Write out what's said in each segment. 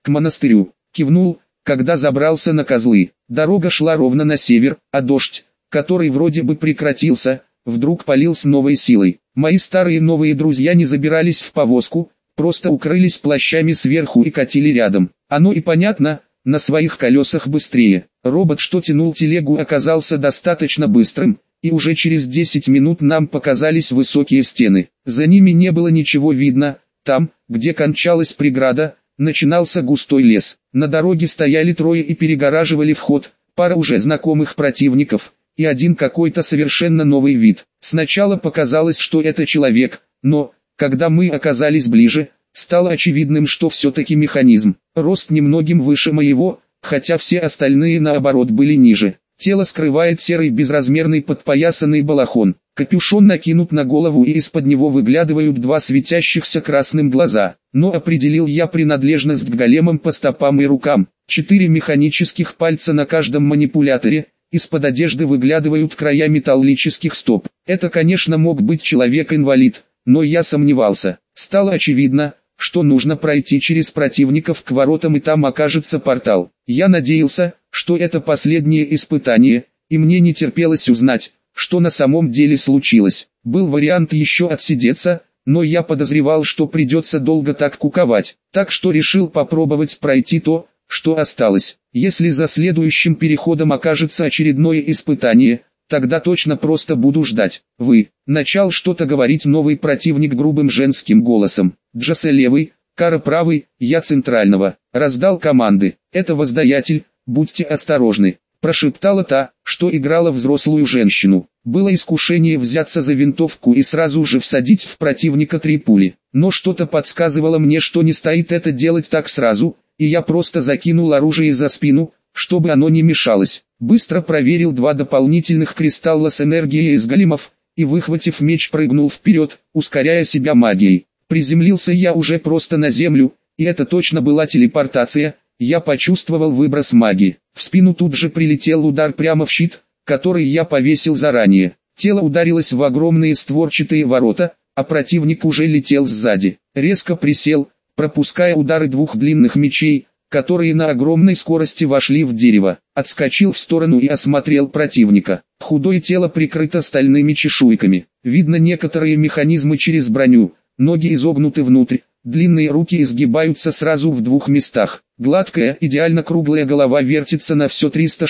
к монастырю. Кивнул, когда забрался на козлы. Дорога шла ровно на север, а дождь, который вроде бы прекратился, вдруг полил с новой силой. Мои старые новые друзья не забирались в повозку, просто укрылись плащами сверху и катили рядом. Оно и понятно, на своих колесах быстрее. Робот, что тянул телегу, оказался достаточно быстрым, и уже через 10 минут нам показались высокие стены. За ними не было ничего видно, там, где кончалась преграда, начинался густой лес. На дороге стояли трое и перегораживали вход, пара уже знакомых противников, и один какой-то совершенно новый вид. Сначала показалось, что это человек, но, когда мы оказались ближе, стало очевидным, что все-таки механизм. Рост немногим выше моего, хотя все остальные наоборот были ниже. Тело скрывает серый безразмерный подпоясанный балахон. Капюшон накинут на голову, и из-под него выглядывают два светящихся красным глаза. Но определил я принадлежность к големам по стопам и рукам. 4 механических пальца на каждом манипуляторе. Из-под одежды выглядывают края металлических стоп. Это, конечно, мог быть человек-инвалид, но я сомневался. Стало очевидно, что нужно пройти через противников к воротам, и там окажется портал. Я надеялся, что это последнее испытание, и мне не терпелось узнать, что на самом деле случилось. Был вариант еще отсидеться, но я подозревал, что придется долго так куковать, так что решил попробовать пройти то, что осталось. Если за следующим переходом окажется очередное испытание, тогда точно просто буду ждать. Вы, начал что-то говорить новый противник грубым женским голосом. Джосе левый, Кара правый, я центрального. Раздал команды. Это воздаятель, будьте осторожны. Прошептала та, что играла взрослую женщину. Было искушение взяться за винтовку и сразу же всадить в противника 3 пули. Но что-то подсказывало мне, что не стоит это делать так сразу, и я просто закинул оружие за спину, чтобы оно не мешалось. Быстро проверил 2 дополнительных кристалла с энергией из големов, и, выхватив меч, прыгнул вперед, ускоряя себя магией. Приземлился я уже просто на землю, и это точно была телепортация. Я почувствовал выброс магии. В спину тут же прилетел удар прямо в щит, который я повесил заранее. Тело ударилось в огромные створчатые ворота, а противник уже летел сзади. Резко присел, пропуская удары 2 длинных мечей, которые на огромной скорости вошли в дерево. Отскочил в сторону и осмотрел противника. Худое тело прикрыто стальными чешуйками. Видно некоторые механизмы через броню, ноги изогнуты внутрь, длинные руки изгибаются сразу в 2 местах. Гладкая, идеально круглая голова вертится на все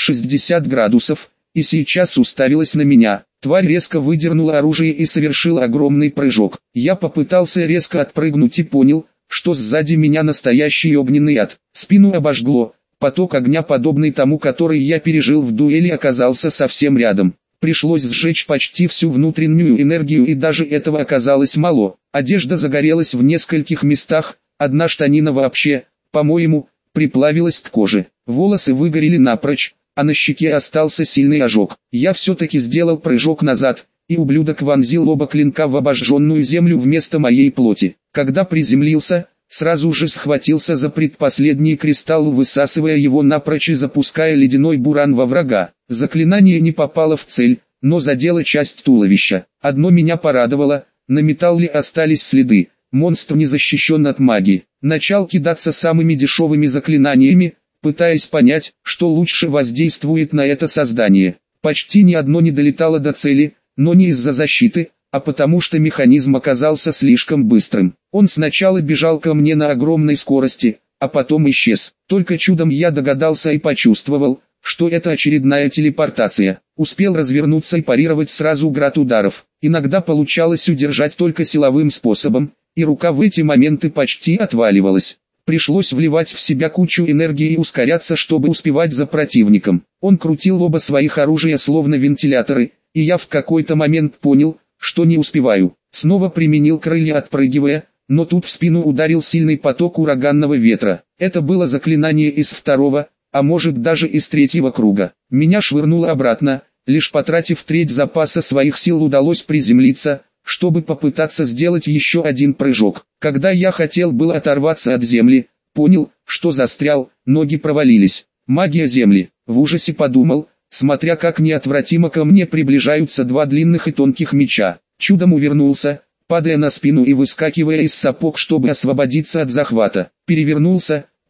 360 градусов, и сейчас уставилась на меня. Тварь резко выдернула оружие и совершила огромный прыжок. Я попытался резко отпрыгнуть и понял, что сзади меня настоящий огненный ад. Спину обожгло, поток огня, подобный тому, который я пережил в дуэли, оказался совсем рядом. Пришлось сжечь почти всю внутреннюю энергию, и даже этого оказалось мало. Одежда загорелась в нескольких местах, одна штанина вообще, по-моему, приплавилась к коже. Волосы выгорели напрочь, а на щеке остался сильный ожог. Я все-таки сделал прыжок назад, и ублюдок вонзил оба клинка в обожженную землю вместо моей плоти. Когда приземлился, сразу же схватился за предпоследний кристалл, высасывая его напрочь и запуская ледяной буран во врага. Заклинание не попало в цель, но задело часть туловища. Одно меня порадовало: на металле остались следы. Монстр не защищен от магии. Начал кидаться самыми дешевыми заклинаниями, пытаясь понять, что лучше воздействует на это создание. Почти ни одно не долетало до цели, но не из-за защиты, а потому что механизм оказался слишком быстрым. Он сначала бежал ко мне на огромной скорости, а потом исчез. Только чудом я догадался и почувствовал, что это очередная телепортация. Успел развернуться и парировать сразу град ударов. Иногда получалось удержать только силовым способом, и рука в эти моменты почти отваливалась. Пришлось вливать в себя кучу энергии и ускоряться, чтобы успевать за противником. Он крутил оба своих оружия словно вентиляторы, и я в какой-то момент понял, что не успеваю. Снова применил крылья, отпрыгивая, но тут в спину ударил сильный поток ураганного ветра. Это было заклинание из 2-го, а может даже из 3-го круга. Меня швырнуло обратно, лишь потратив треть запаса своих сил удалось приземлиться, чтобы попытаться сделать еще один прыжок. Когда я хотел было оторваться от земли, понял, что застрял, ноги провалились. Магия земли. В ужасе подумал, смотря как неотвратимо ко мне приближаются 2 длинных и тонких меча. Чудом увернулся, падая на спину и выскакивая из сапог, чтобы освободиться от захвата. Перевернулся,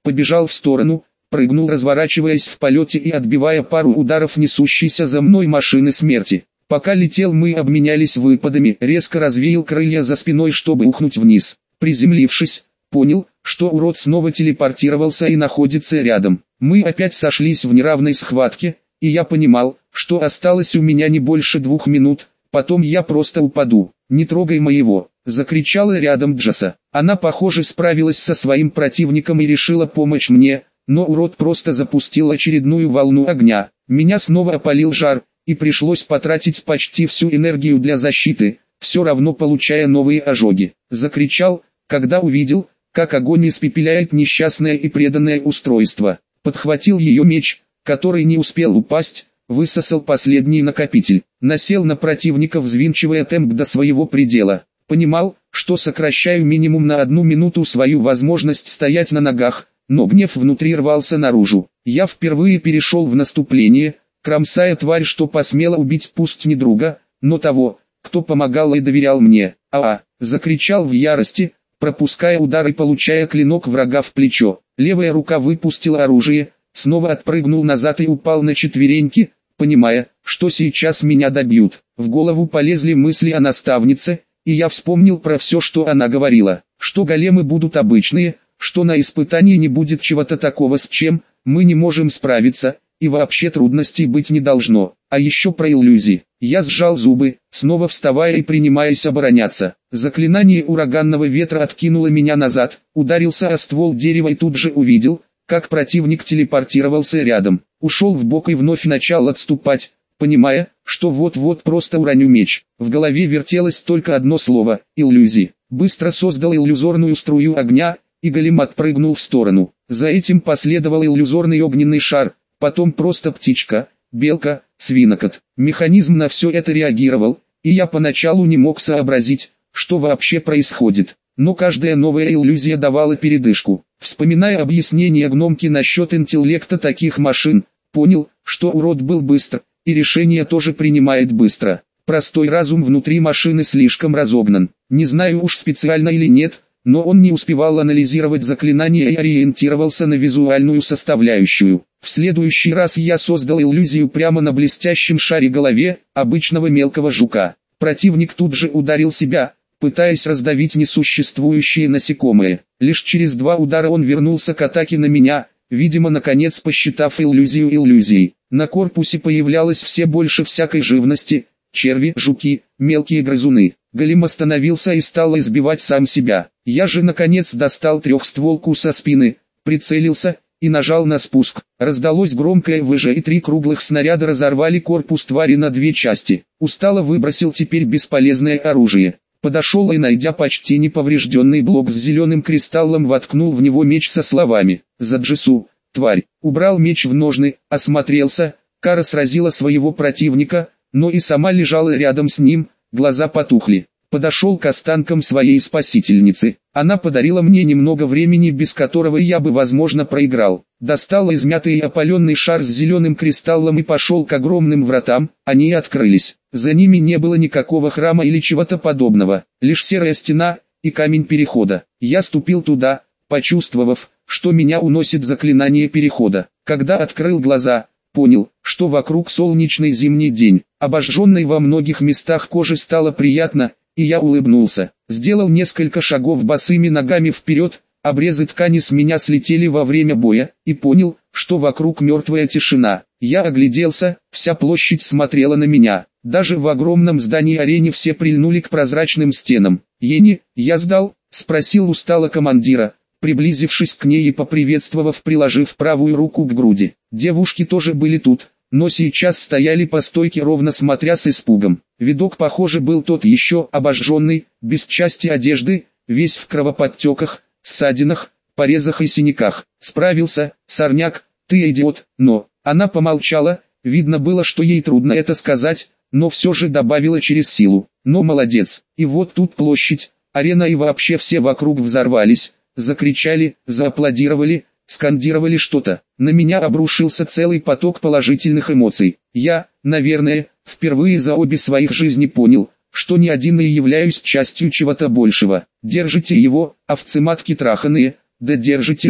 побежал в сторону, прыгнул, разворачиваясь в полете и отбивая пару ударов несущейся за мной машины смерти. Пока летел, мы обменялись выпадами, резко развеял крылья за спиной, чтобы ухнуть вниз. Приземлившись, понял, что урод снова телепортировался и находится рядом. Мы опять сошлись в неравной схватке, и я понимал, что осталось у меня не больше 2 минут, потом я просто упаду. «Не трогай моего!» — закричала рядом Джесса. Она, похоже, справилась со своим противником и решила помочь мне, но урод просто запустил очередную волну огня. Меня снова опалил жар, и пришлось потратить почти всю энергию для защиты, все равно получая новые ожоги. Закричал, когда увидел, как огонь испепеляет несчастное и преданное устройство. Подхватил ее меч, который не успел упасть, высосал последний накопитель. Насел на противника, взвинчивая темп до своего предела. Понимал, что сокращаю минимум на 1 минуту свою возможность стоять на ногах, но гнев внутри рвался наружу. Я впервые перешел в наступление, кромсая тварь, что посмела убить пусть не друга, но того, кто помогал и доверял мне. Закричал в ярости, пропуская удар и получая клинок врага в плечо. Левая рука выпустила оружие, снова отпрыгнул назад и упал на четвереньки, понимая, что сейчас меня добьют. В голову полезли мысли о наставнице, и я вспомнил про все, что она говорила, что големы будут обычные, что на испытании не будет чего-то такого, с чем мы не можем справиться, и вообще трудностей быть не должно. А еще про иллюзии. Я сжал зубы, снова вставая и принимаясь обороняться. Заклинание ураганного ветра откинуло меня назад, ударился о ствол дерева и тут же увидел, как противник телепортировался рядом. Ушел вбок и вновь начал отступать, понимая, что вот-вот просто уроню меч. В голове вертелось только одно слово – иллюзии. Быстро создал иллюзорную струю огня, и голем отпрыгнул в сторону. За этим последовал иллюзорный огненный шар, потом просто птичка, белка, свинокот. Механизм на все это реагировал, и я поначалу не мог сообразить, что вообще происходит. Но каждая новая иллюзия давала передышку. Вспоминая объяснение гномки насчет интеллекта таких машин, понял, что урод был быстр, и решение тоже принимает быстро. Простой разум внутри машины слишком разогнан. Не знаю уж специально или нет, но он не успевал анализировать заклинания и ориентировался на визуальную составляющую. В следующий раз я создал иллюзию прямо на блестящем шаре голове обычного мелкого жука. Противник тут же ударил себя, пытаясь раздавить несуществующие насекомые. Лишь через 2 удара он вернулся к атаке на меня, видимо наконец посчитав иллюзию иллюзией. На корпусе появлялось все больше всякой живности, черви, жуки, мелкие грызуны. Голем остановился и стал избивать сам себя. Я же наконец достал трехстволку со спины, прицелился и нажал на спуск. Раздалось громкое «выжа» и 3 круглых снаряда разорвали корпус твари на 2 части. Устало выбросил теперь бесполезное оружие. Подошел и, найдя почти неповрежденный блок с зеленым кристаллом, воткнул в него меч со словами «За Джессу, тварь». Убрал меч в ножны, осмотрелся. Кара сразила своего противника, но и сама лежала рядом с ним, глаза потухли. Подошел к останкам своей спасительницы. Она подарила мне немного времени, без которого я бы возможно проиграл. Достал измятый и опаленный шар с зеленым кристаллом и пошел к огромным вратам. Они открылись. За ними не было никакого храма или чего-то подобного, лишь серая стена и камень перехода. Я ступил туда, почувствовав, что меня уносит заклинание перехода. Когда открыл глаза, понял, что вокруг солнечный зимний день. Обожженной во многих местах кожи стало приятно, и я улыбнулся. Сделал несколько шагов босыми ногами вперед, обрезы ткани с меня слетели во время боя, и понял, что вокруг мертвая тишина. Я огляделся, вся площадь смотрела на меня. Даже в огромном здании-арене все прильнули к прозрачным стенам. «Ени, я сдал?» — спросил устало командира, приблизившись к ней и поприветствовав, приложив правую руку к груди. Девушки тоже были тут, но сейчас стояли по стойке ровно, смотря с испугом. Видок, похоже, был тот еще, обожженный, без части одежды, весь в кровоподтеках, ссадинах, порезах и синяках. «Справился, сорняк, ты идиот!» Но она помолчала, видно было, что ей трудно это сказать, но все же добавила через силу: «Но молодец!» И вот тут площадь, арена и вообще все вокруг взорвались, закричали, зааплодировали, скандировали что-то. На меня обрушился целый поток положительных эмоций. Я, наверное, впервые за обе своих жизни понял, что не один и являюсь частью чего-то большего. «Держите его, овцы-матки траханые, да держите же!»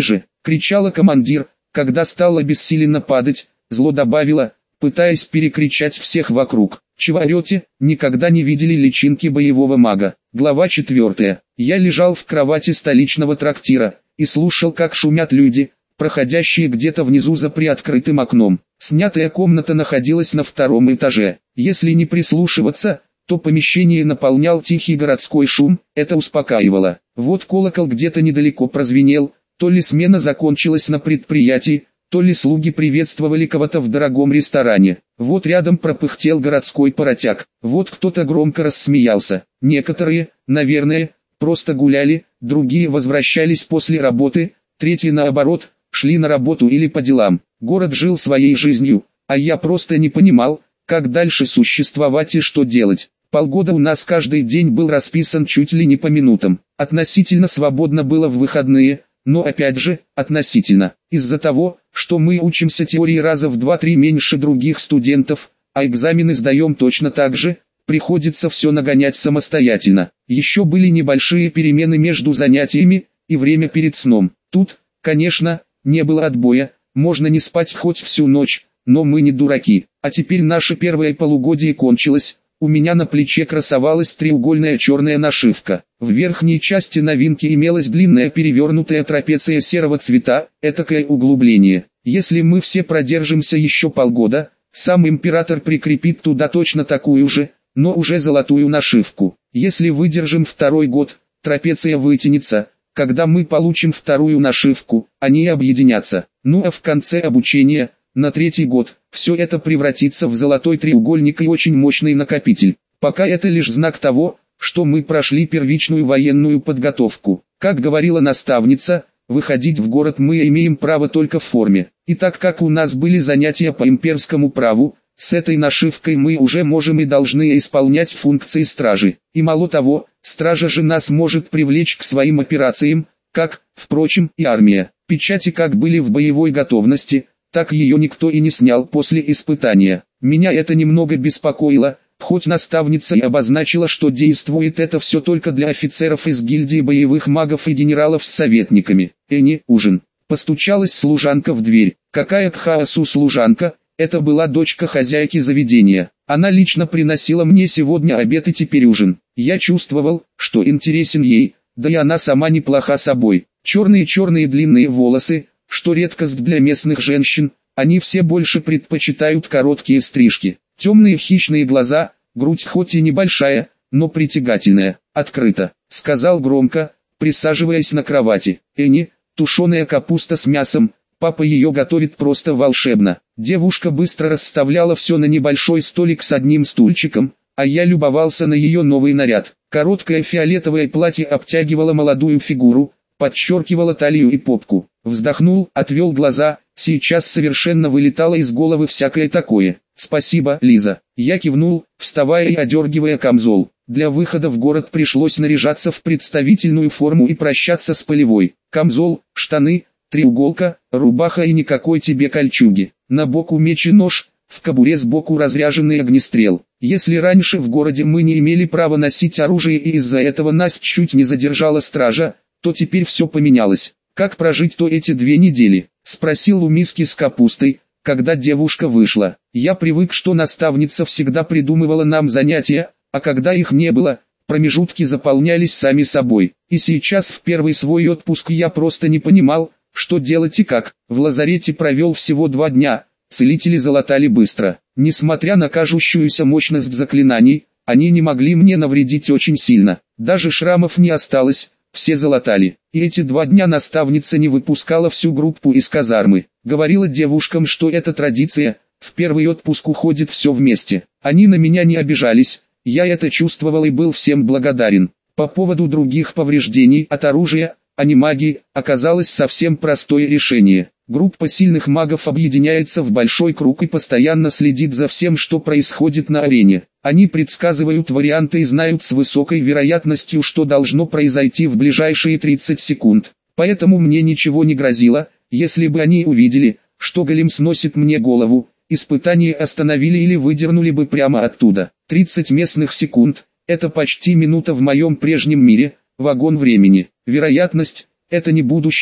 кричала командир, когда стала бессиленно падать, зло добавила, пытаясь перекричать всех вокруг. «Чего орете? Никогда не видели личинки боевого мага». Глава 4. Я лежал в кровати столичного трактира и слушал, как шумят люди, проходящие где-то внизу за приоткрытым окном. Снятая комната находилась на 2-м этаже. Если не прислушиваться, то помещение наполнял тихий городской шум, это успокаивало. Вот колокол где-то недалеко прозвенел, то ли смена закончилась на предприятии, то ли слуги приветствовали кого-то в дорогом ресторане. Вот рядом пропыхтел городской паротяг, вот кто-то громко рассмеялся. Некоторые, наверное, просто гуляли, другие возвращались после работы, третьи наоборот, шли на работу или по делам. Город жил своей жизнью, а я просто не понимал, как дальше существовать и что делать. Полгода у нас каждый день был расписан чуть ли не по минутам. Относительно свободно было в выходные, но опять же, относительно. Из-за того, что мы учимся теории раза в 2-3 меньше других студентов, а экзамены сдаем точно так же, приходится все нагонять самостоятельно. Еще были небольшие перемены между занятиями и время перед сном. Тут, конечно, не было отбоя, можно не спать хоть всю ночь, но мы не дураки. А теперь наше первое полугодие кончилось. У меня на плече красовалась треугольная черная нашивка. В верхней части новинки имелась длинная перевернутая трапеция серого цвета, этакое углубление. Если мы все продержимся еще полгода, сам император прикрепит туда точно такую же, но уже золотую нашивку. Если выдержим 2-й год, трапеция вытянется. Когда мы получим 2-ю нашивку, они объединятся. Ну а в конце обучения, на 3-й год, все это превратится в золотой треугольник и очень мощный накопитель. Пока это лишь знак того, что мы прошли первичную военную подготовку. Как говорила наставница, выходить в город мы имеем право только в форме. И так как у нас были занятия по имперскому праву, с этой нашивкой мы уже можем и должны исполнять функции стражи. И мало того, стража же нас может привлечь к своим операциям, как, впрочем, и армия. Печати как были в боевой готовности, так ее никто и не снял после испытания. Меня это немного беспокоило, хоть наставница и обозначила, что действует это все только для офицеров из гильдии боевых магов и генералов с советниками. Ужин. Постучалась служанка в дверь. Какая к хаосу служанка? Это была дочка хозяйки заведения. Она лично приносила мне сегодня обед и теперь ужин. Я чувствовал, что интересен ей, да и она сама неплоха собой. Черные длинные волосы, что редкость для местных женщин, они все больше предпочитают короткие стрижки. Темные хищные глаза, грудь хоть и небольшая, но притягательная. «Открыто», — сказал громко, присаживаясь на кровати. Тушеная капуста с мясом, папа ее готовит просто волшебно. Девушка быстро расставляла все на небольшой столик с одним стульчиком, а я любовался на ее новый наряд. Короткое фиолетовое платье обтягивало молодую фигуру, подчеркивало талию и попку. Вздохнул, отвел глаза, сейчас совершенно вылетало из головы всякое такое. «Спасибо, Лиза». Я кивнул, вставая и одергивая камзол. Для выхода в город пришлось наряжаться в представительную форму и прощаться с полевой. Камзол, штаны, треуголка, рубаха и никакой тебе кольчуги. На боку меч и нож, в кобуре сбоку разряженный огнестрел. Если раньше в городе мы не имели права носить оружие и из-за этого нас чуть не задержала стража, то теперь все поменялось. «Как прожить-то эти 2 недели?» — спросил у миски с капустой, когда девушка вышла. Я привык, что наставница всегда придумывала нам занятия, а когда их не было, промежутки заполнялись сами собой. И сейчас в первый свой отпуск я просто не понимал, что делать и как. В лазарете провел всего 2 дня, целители залатали быстро. Несмотря на кажущуюся мощность заклинаний, они не могли мне навредить очень сильно. Даже шрамов не осталось. Все залатали. И эти 2 дня наставница не выпускала всю группу из казармы. Говорила девушкам, что это традиция, в первый отпуск уходит все вместе. Они на меня не обижались, я это чувствовал и был всем благодарен. По поводу других повреждений от оружия, а не магии, оказалось совсем простое решение. Группа сильных магов объединяется в большой круг и постоянно следит за всем, что происходит на арене. Они предсказывают варианты и знают с высокой вероятностью, что должно произойти в ближайшие 30 секунд. Поэтому мне ничего не грозило, если бы они увидели, что голем сносит мне голову, испытание остановили или выдернули бы прямо оттуда. 30 местных секунд – это почти минута в моем прежнем мире, вагон времени. Вероятность – это не будущее,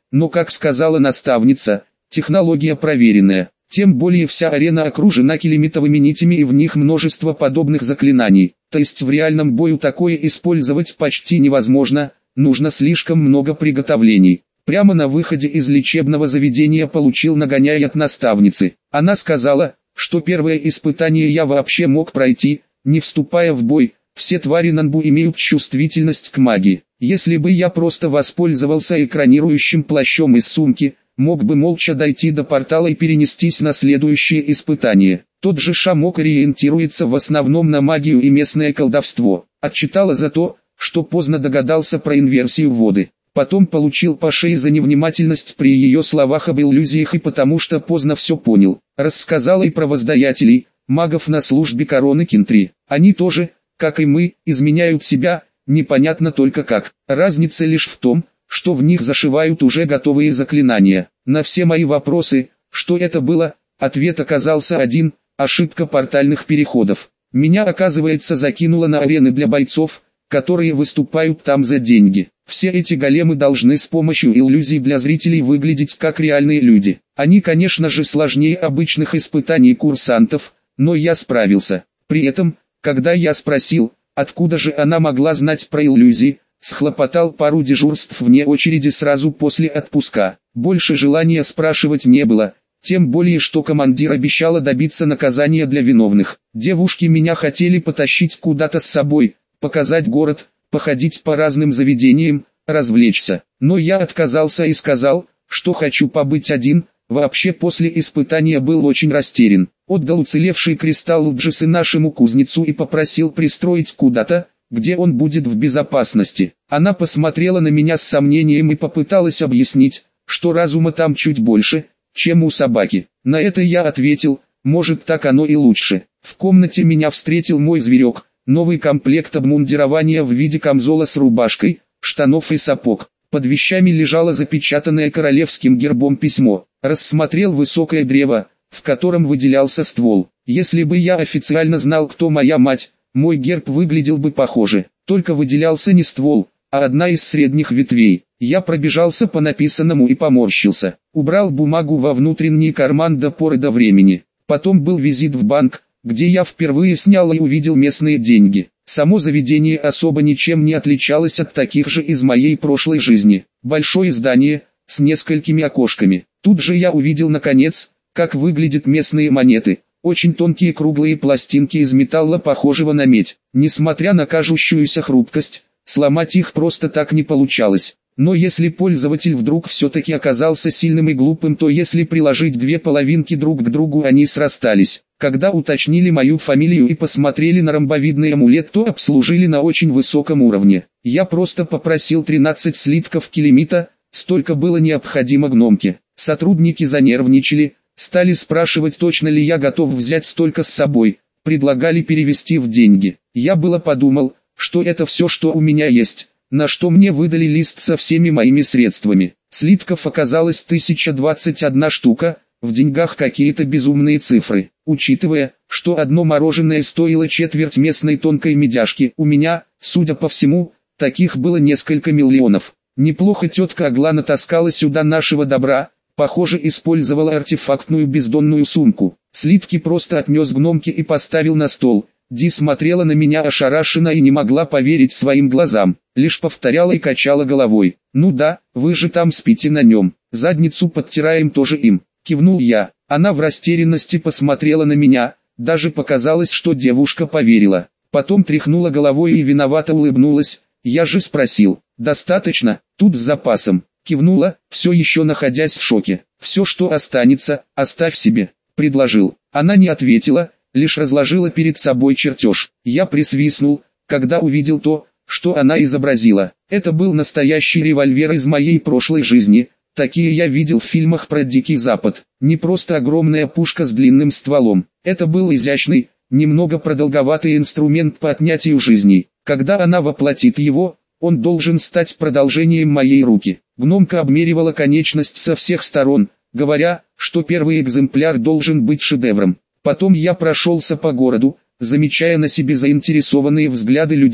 но, как сказала наставница, технология проверенная. Тем более вся арена окружена километровыми нитями и в них множество подобных заклинаний. То есть в реальном бою такое использовать почти невозможно, нужно слишком много приготовлений. Прямо на выходе из лечебного заведения получил нагоняй от наставницы. Она сказала, что первое испытание я вообще мог пройти, не вступая в бой. Все твари Нанбу имеют чувствительность к магии. Если бы я просто воспользовался экранирующим плащом из сумки, мог бы молча дойти до портала и перенестись на следующее испытание. Тот же Шамок ориентируется в основном на магию и местное колдовство. Отчитала за то, что поздно догадался про инверсию воды. Потом получил по шее за невнимательность при ее словах об иллюзиях и потому что поздно все понял. Рассказала и про воздаятелей, магов на службе короны Кентри. Они тоже, как и мы, изменяют себя, непонятно только как. Разница лишь в том, что в них зашивают уже готовые заклинания. На все мои вопросы, что это было, ответ оказался один: ошибка портальных переходов. Меня, оказывается, закинуло на арены для бойцов, которые выступают там за деньги. Все эти големы должны с помощью иллюзий для зрителей выглядеть как реальные люди. Они, конечно же, сложнее обычных испытаний курсантов, но я справился. При этом, когда я спросил, откуда же она могла знать про иллюзии, схлопотал пару дежурств вне очереди сразу после отпуска. Больше желания спрашивать не было, тем более что командир обещала добиться наказания для виновных. Девушки меня хотели потащить куда-то с собой, показать город, походить по разным заведениям, развлечься. Но я отказался и сказал, что хочу побыть один. Вообще после испытания был очень растерян. Отдал уцелевший кристалл Джисы нашему кузнецу и попросил пристроить куда-то, где он будет в безопасности. Она посмотрела на меня с сомнением и попыталась объяснить, что разума там чуть больше, чем у собаки. На это я ответил, может так оно и лучше. В комнате меня встретил мой зверек, новый комплект обмундирования в виде камзола с рубашкой, штанов и сапог. Под вещами лежало запечатанное королевским гербом письмо. Рассмотрел высокое древо, в котором выделялся ствол. Если бы я официально знал, кто моя мать, мой герб выглядел бы похоже. Только выделялся не ствол, а одна из средних ветвей. Я пробежался по написанному и поморщился. Убрал бумагу во внутренний карман до поры до времени. Потом был визит в банк, где я впервые снял и увидел местные деньги. Само заведение особо ничем не отличалось от таких же из моей прошлой жизни. Большое здание, с несколькими окошками. Тут же я увидел наконец, как выглядят местные монеты. Очень тонкие круглые пластинки из металла, похожего на медь. Несмотря на кажущуюся хрупкость, сломать их просто так не получалось. Но если пользователь вдруг все-таки оказался сильным и глупым, то если приложить две половинки друг к другу, они срастались. Когда уточнили мою фамилию и посмотрели на ромбовидный амулет, то обслужили на очень высоком уровне. Я просто попросил 13 слитков килимита, столько было необходимо гномке. Сотрудники занервничали, стали спрашивать, точно ли я готов взять столько с собой, предлагали перевести в деньги. Я было подумал, что это все, что у меня есть, на что мне выдали лист со всеми моими средствами. Слитков оказалось 1021 штука, в деньгах какие-то безумные цифры. Учитывая, что одно мороженое стоило четверть местной тонкой медяшки, у меня, судя по всему, таких было несколько миллионов. Неплохо тетка Агла натаскала сюда нашего добра, похоже, использовала артефактную бездонную сумку. Слитки просто отнес гномке и поставил на стол. Ди смотрела на меня ошарашенно и не могла поверить своим глазам, лишь повторяла и качала головой. «Ну да, вы же там спите на нем, задницу подтираем тоже им», кивнул я. Она в растерянности посмотрела на меня, даже показалось, что девушка поверила. Потом тряхнула головой и виновато улыбнулась. Я же спросил, достаточно, тут с запасом. Кивнула, все еще находясь в шоке. «Все, что останется, оставь себе», предложил. Она не ответила, лишь разложила перед собой чертеж. Я присвистнул, когда увидел то, что она изобразила. Это был настоящий револьвер из моей прошлой жизни. Такие я видел в фильмах про Дикий Запад. Не просто огромная пушка с длинным стволом. Это был изящный, немного продолговатый инструмент по отнятию жизней. Когда она воплотит его, он должен стать продолжением моей руки. Гномка обмеривала конечность со всех сторон, говоря, что первый экземпляр должен быть шедевром. Потом я прошелся по городу, замечая на себе заинтересованные взгляды людей.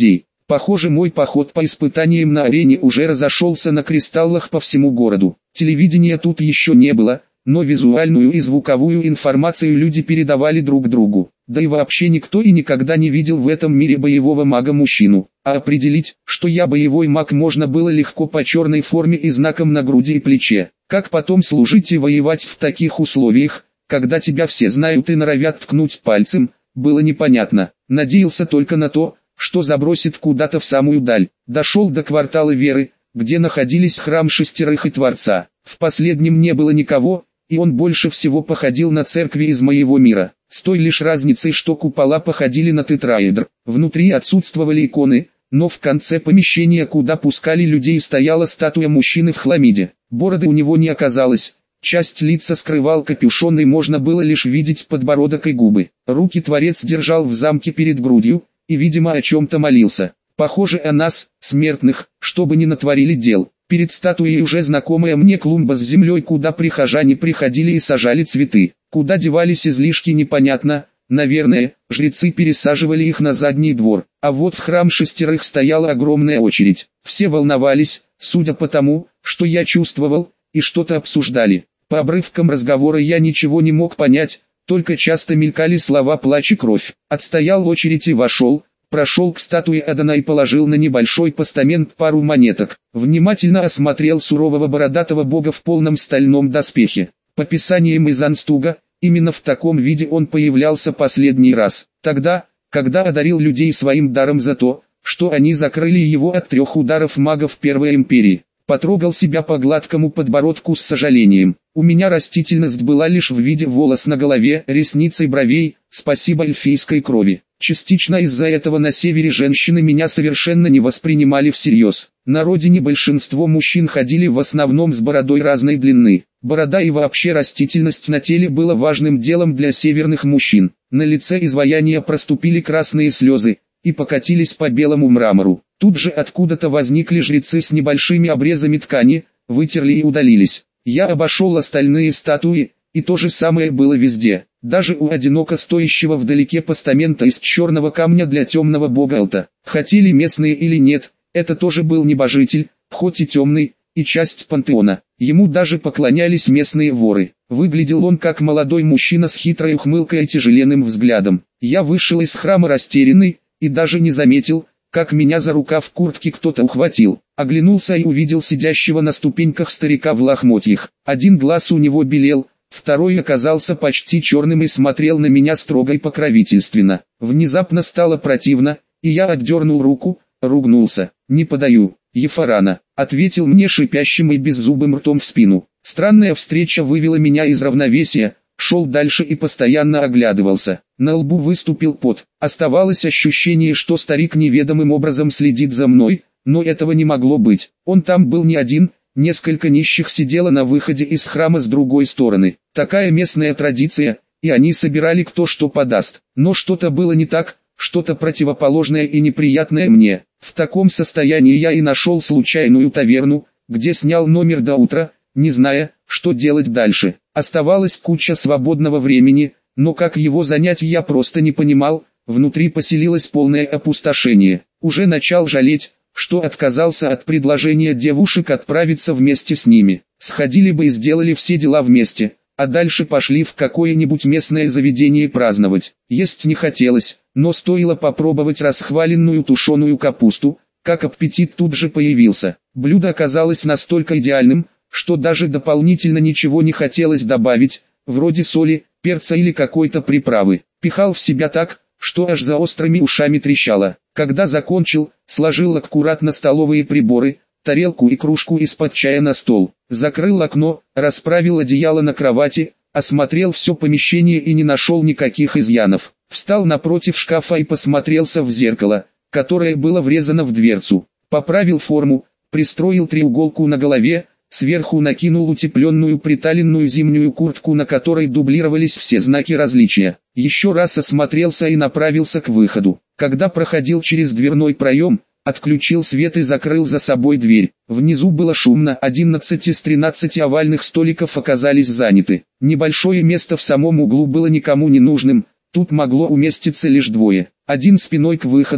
Похоже, мой поход по испытаниям на арене уже разошелся на кристаллах по всему городу. Телевидения тут еще не было, но визуальную и звуковую информацию люди передавали друг другу. Да и вообще никто и никогда не видел в этом мире боевого мага-мужчину. А определить, что я боевой маг, можно было легко по черной форме и знаком на груди и плече. Как потом служить и воевать в таких условиях, когда тебя все знают и норовят ткнуть пальцем, было непонятно. Надеялся только на то, что забросит куда-то в самую даль. Дошел до квартала Веры, где находились храм Шестерых и Творца. В последнем не было никого, и он больше всего походил на церкви из моего мира. С той лишь разницей, что купола походили на тетраэдр. Внутри отсутствовали иконы, но в конце помещения, куда пускали людей, стояла статуя мужчины в хламиде. Бороды у него не оказалось. Часть лица скрывал капюшон, и можно было лишь видеть подбородок и губы. Руки Творец держал в замке перед грудью, и, видимо, о чем-то молился. Похоже, о нас, смертных, чтобы не натворили дел. Перед статуей уже знакомая мне клумба с землей, куда прихожане приходили и сажали цветы. Куда девались излишки, непонятно. Наверное, жрецы пересаживали их на задний двор. А вот в храм Шестерых стояла огромная очередь. Все волновались, судя по тому, что я чувствовал, и что-то обсуждали. По обрывкам разговора я ничего не мог понять, только часто мелькали слова «плач» и «кровь». Отстоял очередь и вошел, прошел к статуе Адана и положил на небольшой постамент пару монеток. Внимательно осмотрел сурового бородатого бога в полном стальном доспехе. По писаниям из Анстуга, именно в таком виде он появлялся последний раз. Тогда, когда одарил людей своим даром за то, что они закрыли его от 3 ударов магов Первой Империи. Потрогал себя по гладкому подбородку с сожалением. У меня растительность была лишь в виде волос на голове, ресниц и бровей, спасибо эльфийской крови. Частично из-за этого на севере женщины меня совершенно не воспринимали всерьез. На родине большинство мужчин ходили в основном с бородой разной длины. Борода и вообще растительность на теле было важным делом для северных мужчин. На лице изваяния проступили красные слезы и покатились по белому мрамору. Тут же откуда-то возникли жрецы с небольшими обрезами ткани, вытерли и удалились. Я обошел остальные статуи, и то же самое было везде. Даже у одиноко стоящего вдалеке постамента из черного камня для темного бога Алта. Хотели местные или нет, это тоже был небожитель, хоть и темный, и часть пантеона. Ему даже поклонялись местные воры. Выглядел он как молодой мужчина с хитрой ухмылкой и тяжеленным взглядом. Я вышел из храма растерянный, и даже не заметил, как меня за рукав куртки кто-то ухватил. Оглянулся и увидел сидящего на ступеньках старика в лохмотьях. Один глаз у него белел, второй оказался почти черным и смотрел на меня строго и покровительственно. Внезапно стало противно, и я отдернул руку, ругнулся. «Не подаю, Ефарана», — ответил мне шипящим и беззубым ртом в спину. Странная встреча вывела меня из равновесия. Шел дальше и постоянно оглядывался. На лбу выступил пот. Оставалось ощущение, что старик неведомым образом следит за мной, но этого не могло быть. Он там был не один, несколько нищих сидело на выходе из храма с другой стороны. Такая местная традиция, и они собирали кто что подаст. Но что-то было не так, что-то противоположное и неприятное мне. В таком состоянии я и нашел случайную таверну, где снял номер до утра, не зная, что делать дальше. Оставалась куча свободного времени, но как его занять я просто не понимал, внутри поселилось полное опустошение. Уже начал жалеть, что отказался от предложения девушек отправиться вместе с ними. Сходили бы и сделали все дела вместе, а дальше пошли в какое-нибудь местное заведение праздновать. Есть не хотелось, но стоило попробовать расхваленную тушеную капусту, как аппетит тут же появился. Блюдо оказалось настолько идеальным, что даже дополнительно ничего не хотелось добавить, вроде соли, перца или какой-то приправы. Пихал в себя так, что аж за острыми ушами трещало. Когда закончил, сложил аккуратно столовые приборы, тарелку и кружку из-под чая на стол. Закрыл окно, расправил одеяло на кровати, осмотрел все помещение и не нашел никаких изъянов. Встал напротив шкафа и посмотрелся в зеркало, которое было врезано в дверцу. Поправил форму, пристроил треуголку на голове, сверху накинул утепленную приталенную зимнюю куртку, на которой дублировались все знаки различия. Еще раз осмотрелся и направился к выходу. Когда проходил через дверной проем, отключил свет и закрыл за собой дверь. Внизу было шумно, 11 из 13 овальных столиков оказались заняты. Небольшое место в самом углу было никому не нужным, тут могло уместиться лишь двое. Один спиной к выходу, а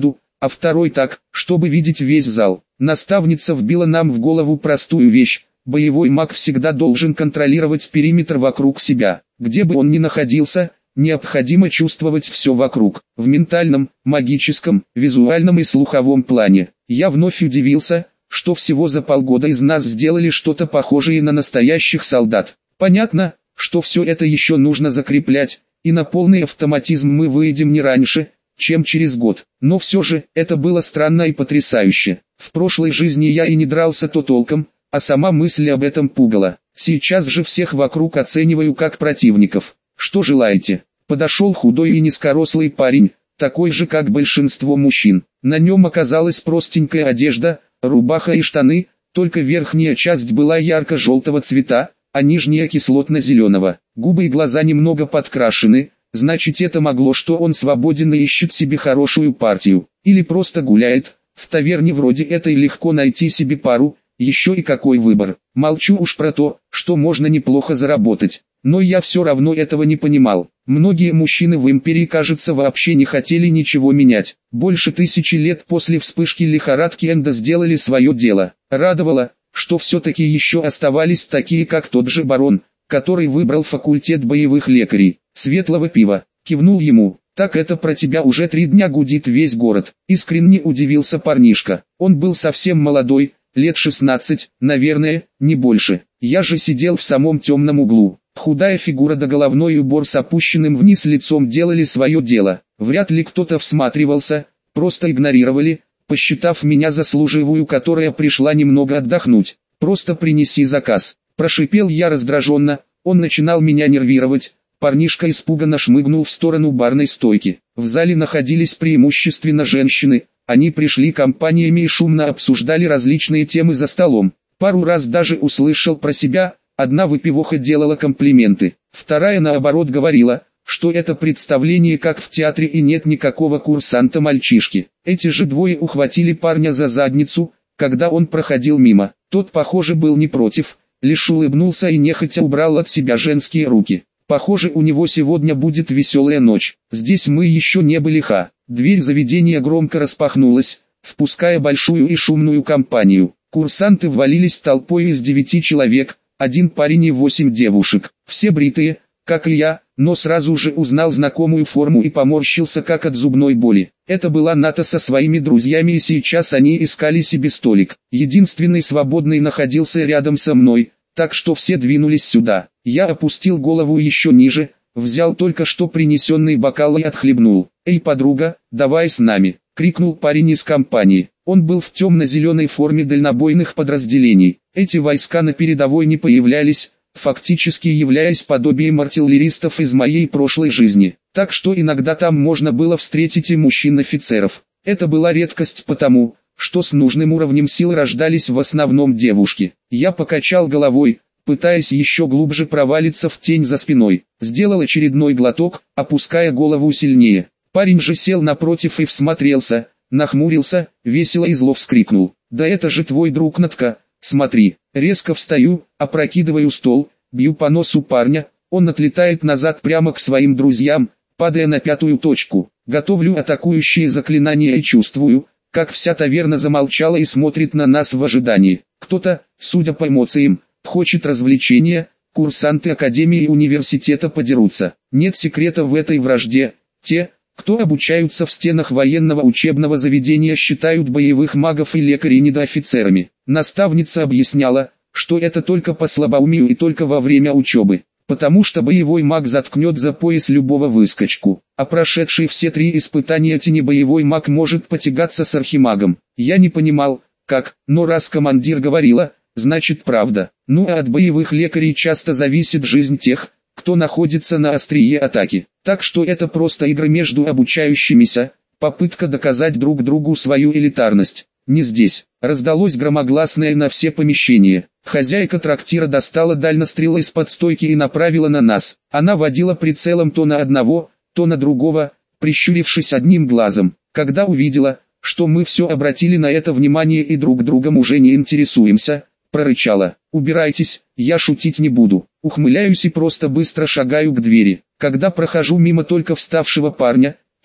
а второй так, чтобы видеть весь зал. Наставница вбила нам в голову простую вещь: боевой маг всегда должен контролировать периметр вокруг себя. Где бы он ни находился, необходимо чувствовать все вокруг, в ментальном, магическом, визуальном и слуховом плане. Я вновь удивился, что всего за полгода из нас сделали что-то похожее на настоящих солдат. Понятно, что все это еще нужно закреплять, и на полный автоматизм мы выйдем не раньше, чем через год. Но все же, это было странно и потрясающе. В прошлой жизни я и не дрался-то толком, а сама мысль об этом пугала. Сейчас же всех вокруг оцениваю как противников. Что желаете? Подошел худой и низкорослый парень, такой же как большинство мужчин. На нем оказалась простенькая одежда, рубаха и штаны, только верхняя часть была ярко-желтого цвета, а нижняя кислотно-зеленого. Губы и глаза немного подкрашены, значит это могло, что он свободен и ищет себе хорошую партию. Или просто гуляет. В таверне вроде этой легко найти себе пару, еще и какой выбор. Молчу уж про то, что можно неплохо заработать. Но я все равно этого не понимал. Многие мужчины в империи, кажется, вообще не хотели ничего менять. Больше 1000 лет после вспышки лихорадки Эндо сделали свое дело. Радовало, что все-таки еще оставались такие, как тот же барон, который выбрал факультет боевых лекарей. Светлого пива. Кивнул ему. Так это про тебя уже 3 дня гудит весь город. Искренне удивился парнишка. Он был совсем молодой, лет 16, наверное, не больше. Я же сидел в самом темном углу. Худая фигура да головной убор с опущенным вниз лицом делали свое дело. Вряд ли кто-то всматривался, просто игнорировали, посчитав меня заслуживую, которая пришла немного отдохнуть. «Просто принеси заказ», – прошипел я раздраженно. Он начинал меня нервировать. Парнишка испуганно шмыгнул в сторону барной стойки. В зале находились преимущественно женщины. Они пришли компаниями и шумно обсуждали различные темы за столом. Пару раз даже услышал про себя. Одна выпивоха делала комплименты, вторая наоборот говорила, что это представление как в театре и нет никакого курсанта-мальчишки. Эти же двое ухватили парня за задницу, когда он проходил мимо. Тот, похоже, был не против, лишь улыбнулся и нехотя убрал от себя женские руки. Похоже, у него сегодня будет веселая ночь. Здесь мы еще не были Дверь заведения громко распахнулась, впуская большую и шумную компанию. Курсанты ввалились толпой из 9 человек. 1 парень и 8 девушек, все бритые, как и я, но сразу же узнал знакомую форму и поморщился как от зубной боли. Это была Ната со своими друзьями, и сейчас они искали себе столик. Единственный свободный находился рядом со мной, так что все двинулись сюда. Я опустил голову еще ниже, взял только что принесенный бокал и отхлебнул. «Эй, подруга, давай с нами!» — крикнул парень из компании. Он был в темно-зеленой форме дальнобойных подразделений. Эти войска на передовой не появлялись, фактически являясь подобием артиллеристов из моей прошлой жизни. Так что иногда там можно было встретить и мужчин-офицеров. Это была редкость потому, что с нужным уровнем сил рождались в основном девушки. Я покачал головой, пытаясь еще глубже провалиться в тень за спиной. Сделал очередной глоток, опуская голову сильнее. Парень же сел напротив и всмотрелся. Нахмурился, весело и зло вскрикнул. «Да это же твой друг Натка, смотри!» Резко встаю, опрокидываю стол, бью по носу парня, он отлетает назад прямо к своим друзьям, падая на 5-ю точку. Готовлю атакующие заклинания и чувствую, как вся таверна замолчала и смотрит на нас в ожидании. Кто-то, судя по эмоциям, хочет развлечения, курсанты академии и университета подерутся. Нет секрета в этой вражде. Те, кто обучаются в стенах военного учебного заведения, считают боевых магов и лекарей недоофицерами. Наставница объясняла, что это только по слабоумию и только во время учебы, потому что боевой маг заткнет за пояс любого выскочку, а прошедший все 3 испытания тенебоевой маг может потягаться с архимагом. Я не понимал, как, но раз командир говорила, значит правда. Ну а от боевых лекарей часто зависит жизнь тех, кто находится на острие атаки. Так что это просто игры между обучающимися, попытка доказать друг другу свою элитарность. Не здесь. Раздалось громогласное на все помещения. Хозяйка трактира достала дальнострел из-под стойки и направила на нас. Она водила прицелом то на одного, то на другого, прищурившись одним глазом. Когда увидела, что мы все обратили на это внимание и друг другом уже не интересуемся, прорычала: «Убирайтесь, я шутить не буду». Ухмыляюсь и просто быстро шагаю к двери. Когда прохожу мимо только вставшего парня,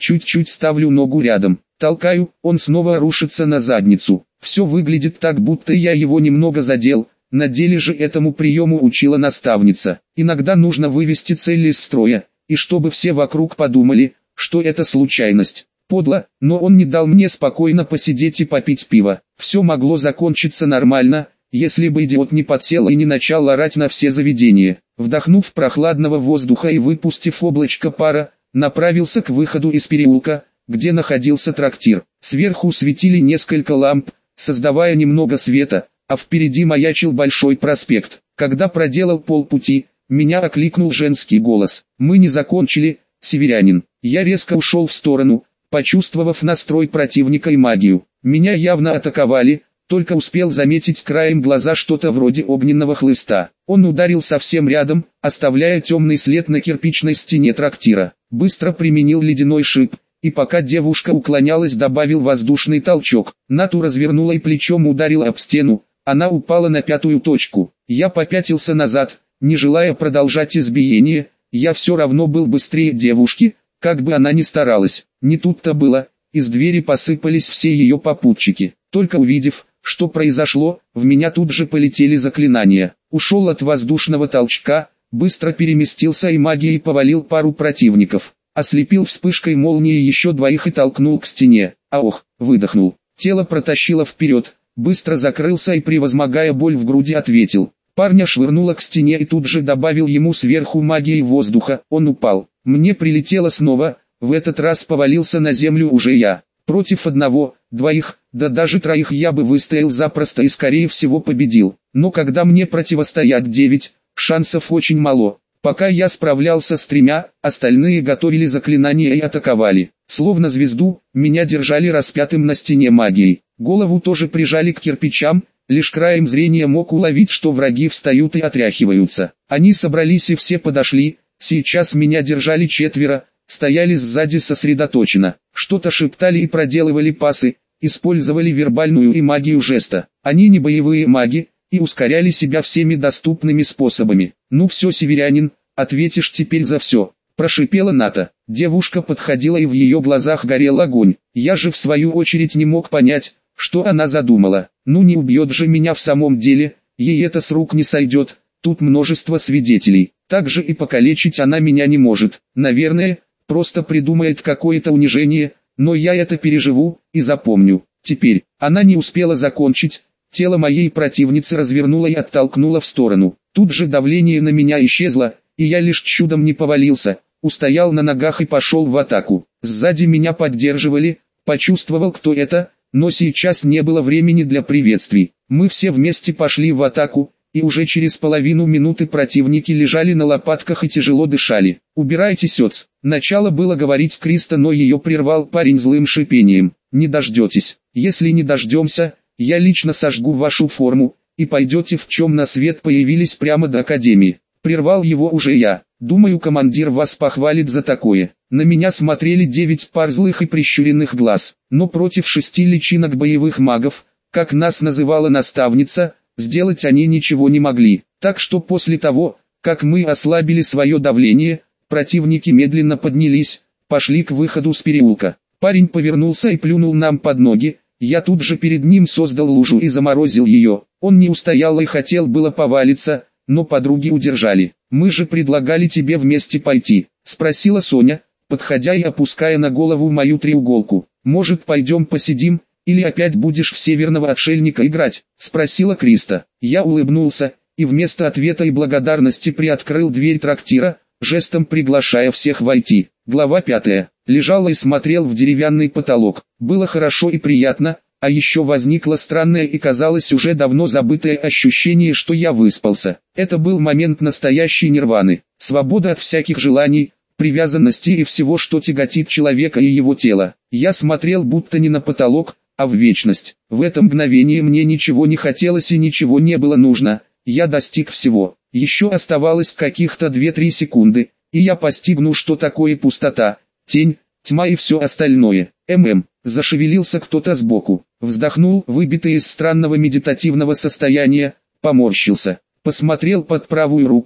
чуть-чуть ставлю ногу рядом, толкаю, он снова рушится на задницу. Все выглядит так, будто я его немного задел, на деле же этому приему учила наставница. Иногда нужно вывести цель из строя, и чтобы все вокруг подумали, что это случайность. Подло, но он не дал мне спокойно посидеть и попить пиво. Все могло закончиться нормально, если бы идиот не подсел и не начал орать на все заведения. Вдохнув прохладного воздуха и выпустив облачко пара, направился к выходу из переулка, где находился трактир. Сверху светили несколько ламп, создавая немного света, а впереди маячил большой проспект. Когда проделал полпути, меня окликнул женский голос. «Мы не закончили, северянин». Я резко ушел в сторону, почувствовав настрой противника и магию. Меня явно атаковали, только успел заметить краем глаза что-то вроде огненного хлыста. Он ударил совсем рядом, оставляя темный след на кирпичной стене трактира. Быстро применил ледяной шип, и пока девушка уклонялась, добавил воздушный толчок. Нату развернула и плечом ударила об стену, она упала на пятую точку. Я попятился назад, не желая продолжать избиение, я все равно был быстрее девушки, как бы она ни старалась. Не тут-то было, из двери посыпались все ее попутчики. Только увидев, что произошло, в меня тут же полетели заклинания. Ушел от воздушного толчка, быстро переместился и магией повалил пару противников. Ослепил вспышкой молнии еще двоих и толкнул к стене. Выдохнул. Тело протащило вперед, быстро закрылся и, превозмогая боль в груди, ответил. Парня швырнуло к стене и тут же добавил ему сверху магией воздуха. Он упал. Мне прилетело снова, в этот раз повалился на землю уже я. Против одного, двоих, да даже троих я бы выстоял запросто и скорее всего победил. Но когда мне противостоят 9, шансов очень мало. Пока я справлялся с 3, остальные готовили заклинания и атаковали. Словно звезду, меня держали распятым на стене магией. Голову тоже прижали к кирпичам, лишь краем зрения мог уловить, что враги встают и отряхиваются. Они собрались и все подошли, сейчас меня держали 4, стояли сзади сосредоточенно, что-то шептали и проделывали пасы, использовали вербальную и магию жеста. Они не боевые маги, и ускоряли себя всеми доступными способами. «Ну все, северянин, ответишь теперь за все», – прошипела Ната. Девушка подходила и в ее глазах горел огонь. Я же в свою очередь не мог понять, что она задумала. Ну не убьет же меня в самом деле, ей это с рук не сойдет, тут множество свидетелей. Также и покалечить она меня не может. Наверное, просто придумает какое-то унижение, но я это переживу и запомню. Теперь, она не успела закончить. Тело моей противницы развернуло и оттолкнуло в сторону. Тут же давление на меня исчезло, и я лишь чудом не повалился, устоял на ногах и пошел в атаку. Сзади меня поддерживали, почувствовал, кто это, но сейчас не было времени для приветствий. Мы все вместе пошли в атаку, и уже через половину минуты противники лежали на лопатках и тяжело дышали. «Убирайтесь, отц!» Начало было говорить Криста, но ее прервал парень злым шипением. «Не дождетесь. Если не дождемся, я лично сожгу вашу форму, и пойдете в чем на свет появились прямо до академии». Прервал его уже я. Думаю, командир вас похвалит за такое. На меня смотрели 9 пар злых и прищуренных глаз. Но против 6 личинок боевых магов, как нас называла наставница, сделать они ничего не могли. Так что после того, как мы ослабили свое давление, противники медленно поднялись, пошли к выходу с переулка. Парень повернулся и плюнул нам под ноги. Я тут же перед ним создал лужу и заморозил ее. Он не устоял и хотел было повалиться, но подруги удержали. «Мы же предлагали тебе вместе пойти», — спросила Соня, подходя и опуская на голову мою треуголку. «Может, пойдем посидим, или опять будешь в северного отшельника играть?» — спросила Криста. Я улыбнулся, и вместо ответа и благодарности приоткрыл дверь трактира, жестом приглашая всех войти. Глава 5. Лежал и смотрел в деревянный потолок. Было хорошо и приятно, а еще возникло странное и казалось уже давно забытое ощущение, что я выспался. Это был момент настоящей нирваны. Свобода от всяких желаний, привязанности и всего, что тяготит человека и его тело. Я смотрел будто не на потолок, а в вечность. В это мгновение мне ничего не хотелось и ничего не было нужно. Я достиг всего. Еще оставалось каких-то 2-3 секунды, и я постигну, что такое пустота, тень, тьма и все остальное. Зашевелился кто-то сбоку, вздохнул, выбитый из странного медитативного состояния, поморщился, посмотрел под правую руку,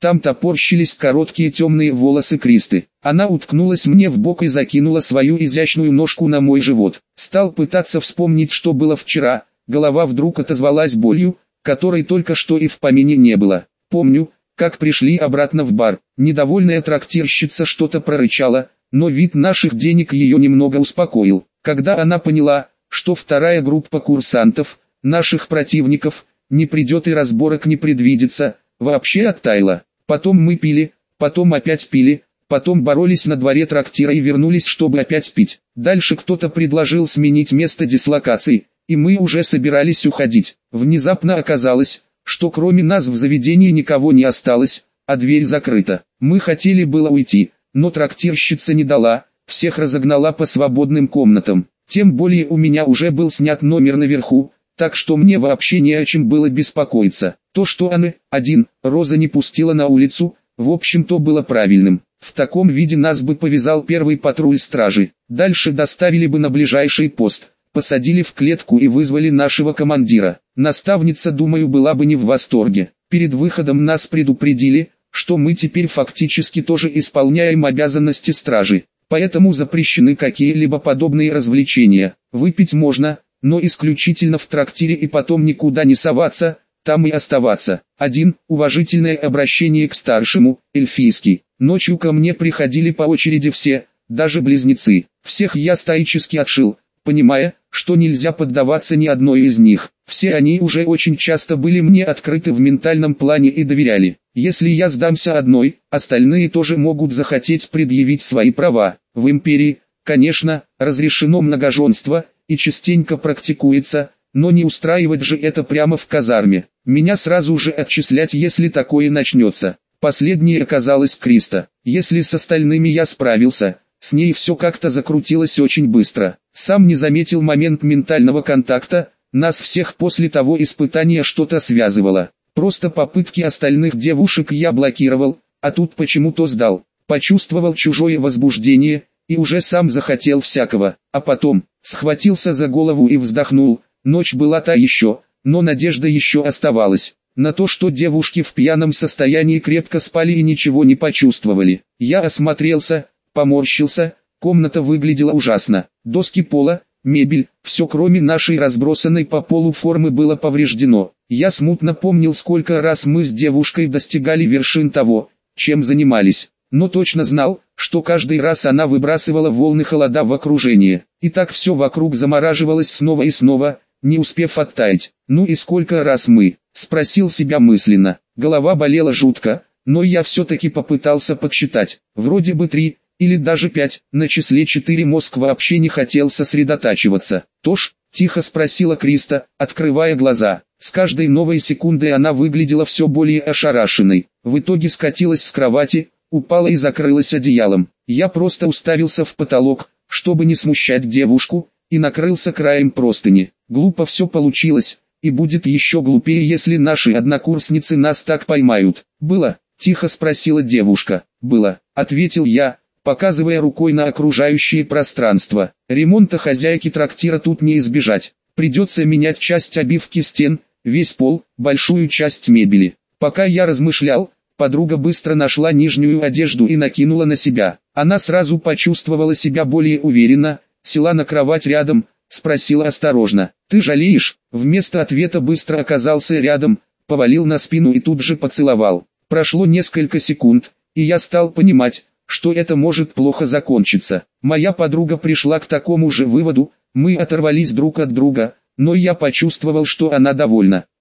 Там топорщились короткие темные волосы Кристы. Она уткнулась мне в бок и закинула свою изящную ножку на мой живот. Стал пытаться вспомнить, что было вчера. Голова вдруг отозвалась болью, которой только что и в помине не было. Помню, как пришли обратно в бар. Недовольная трактирщица что-то прорычала, но вид наших денег ее немного успокоил. Когда она поняла, что вторая группа курсантов, наших противников, не придет и разборок не предвидится, вообще оттаяла. Потом мы пили, потом опять пили, потом боролись на дворе трактира и вернулись, чтобы опять пить. Дальше кто-то предложил сменить место дислокации, и мы уже собирались уходить. Внезапно оказалось, что кроме нас в заведении никого не осталось, а дверь закрыта. Мы хотели было уйти, но трактирщица не дала, всех разогнала по свободным комнатам. Тем более у меня уже был снят номер наверху, так что мне вообще не о чем было беспокоиться. То, что она, Роза не пустила на улицу, в общем-то было правильным. В таком виде нас бы повязал первый патруль стражи. Дальше доставили бы на ближайший пост, посадили в клетку и вызвали нашего командира. Наставница, думаю, была бы не в восторге. Перед выходом нас предупредили, что мы теперь фактически тоже исполняем обязанности стражи. Поэтому запрещены какие-либо подобные развлечения. Выпить можно, но исключительно в трактире и потом никуда не соваться, там и оставаться. Уважительное обращение к старшему, эльфийский. Ночью ко мне приходили по очереди все, даже близнецы. Всех я стоически отшил, понимая, что нельзя поддаваться ни одной из них. Все они уже очень часто были мне открыты в ментальном плане и доверяли. Если я сдамся одной, остальные тоже могут захотеть предъявить свои права. В империи, конечно, разрешено многоженство, и частенько практикуется, но не устраивать же это прямо в казарме. Меня сразу же отчислять, если такое начнется. Последней оказалась Криста. Если с остальными я справился, с ней все как-то закрутилось очень быстро. Сам не заметил момент ментального контакта, нас всех после того испытания что-то связывало. Просто попытки остальных девушек я блокировал, а тут почему-то сдал. Почувствовал чужое возбуждение, и уже сам захотел всякого. А потом, схватился за голову и вздохнул. Ночь была та еще, но надежда еще оставалась. На то, что девушки в пьяном состоянии крепко спали и ничего не почувствовали. Я осмотрелся, поморщился, комната выглядела ужасно. Доски пола, мебель, все кроме нашей разбросанной по полу формы было повреждено. Я смутно помнил, сколько раз мы с девушкой достигали вершин того, чем занимались. Но точно знал, что каждый раз она выбрасывала волны холода в окружение. И так все вокруг замораживалось снова и снова, не успев оттаять. Ну и сколько раз мы, спросил себя мысленно. Голова болела жутко, но я все-таки попытался подсчитать. Вроде бы 3, или даже 5, на числе 4 мозг вообще не хотел сосредотачиваться. «Тош?» – тихо спросила Криста, открывая глаза. С каждой новой секундой она выглядела все более ошарашенной. В итоге скатилась с кровати, упала и закрылась одеялом. Я просто уставился в потолок, чтобы не смущать девушку, и накрылся краем простыни. Глупо все получилось, и будет еще глупее, если наши однокурсницы нас так поймают. «Было?» – тихо спросила девушка. «Было», – ответил я, показывая рукой на окружающее пространство. Ремонта хозяйки трактира тут не избежать. Придется менять часть обивки стен, весь пол, большую часть мебели. Пока я размышлял, подруга быстро нашла нижнюю одежду и накинула на себя. Она сразу почувствовала себя более уверенно, села на кровать рядом, спросила осторожно: «Ты жалеешь?» Вместо ответа быстро оказался рядом, повалил на спину и тут же поцеловал. Прошло несколько секунд, и я стал понимать, что это может плохо закончиться. Моя подруга пришла к такому же выводу, мы оторвались друг от друга, но я почувствовал, что она довольна.